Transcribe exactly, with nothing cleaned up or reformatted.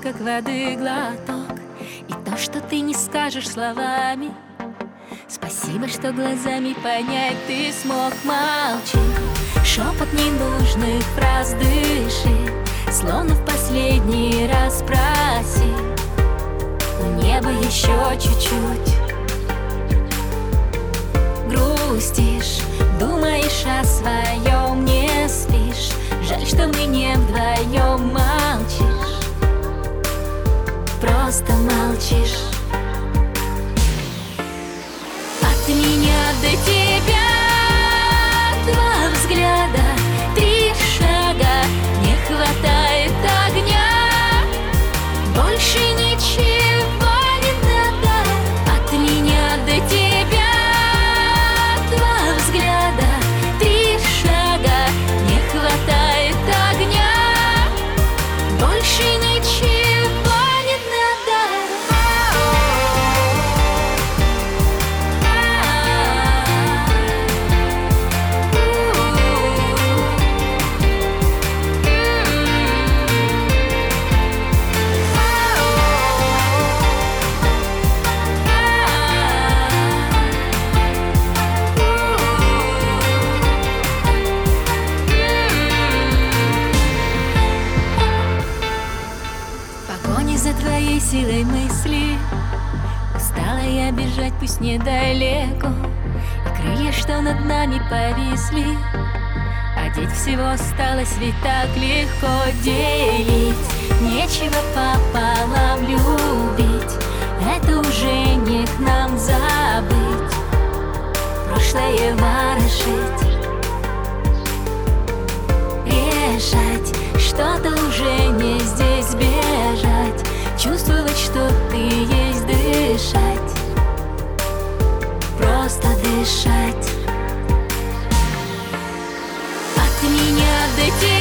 как воды глоток, и то, что ты не скажешь словами. Спасибо, что глазами понять ты смог. Молчи, шепот ненужных фраз, дыши, словно в последний раз спроси у неба еще чуть-чуть. Грустишь, думаешь о своем, не спишь. Жаль, что мы не вдвоем. Молчишь, просто молчишь. От меня до тебя два взгляда, три шага, не хватает огня, больше ничего не надо. От меня до тебя два взгляда, три шага, не хватает огня, больше ничего не надо. За твоей силой мысли устала я бежать, пусть недалеко. И крылья, что над нами повисли, одеть всего осталось, ведь так легко. Делить нечего пополам, любить это уже не к нам. Забыть прошлое, ворошить, решать что-то уже не здесь, бежать, чувствовать, что ты есть, дышать, просто дышать. От меня до тебя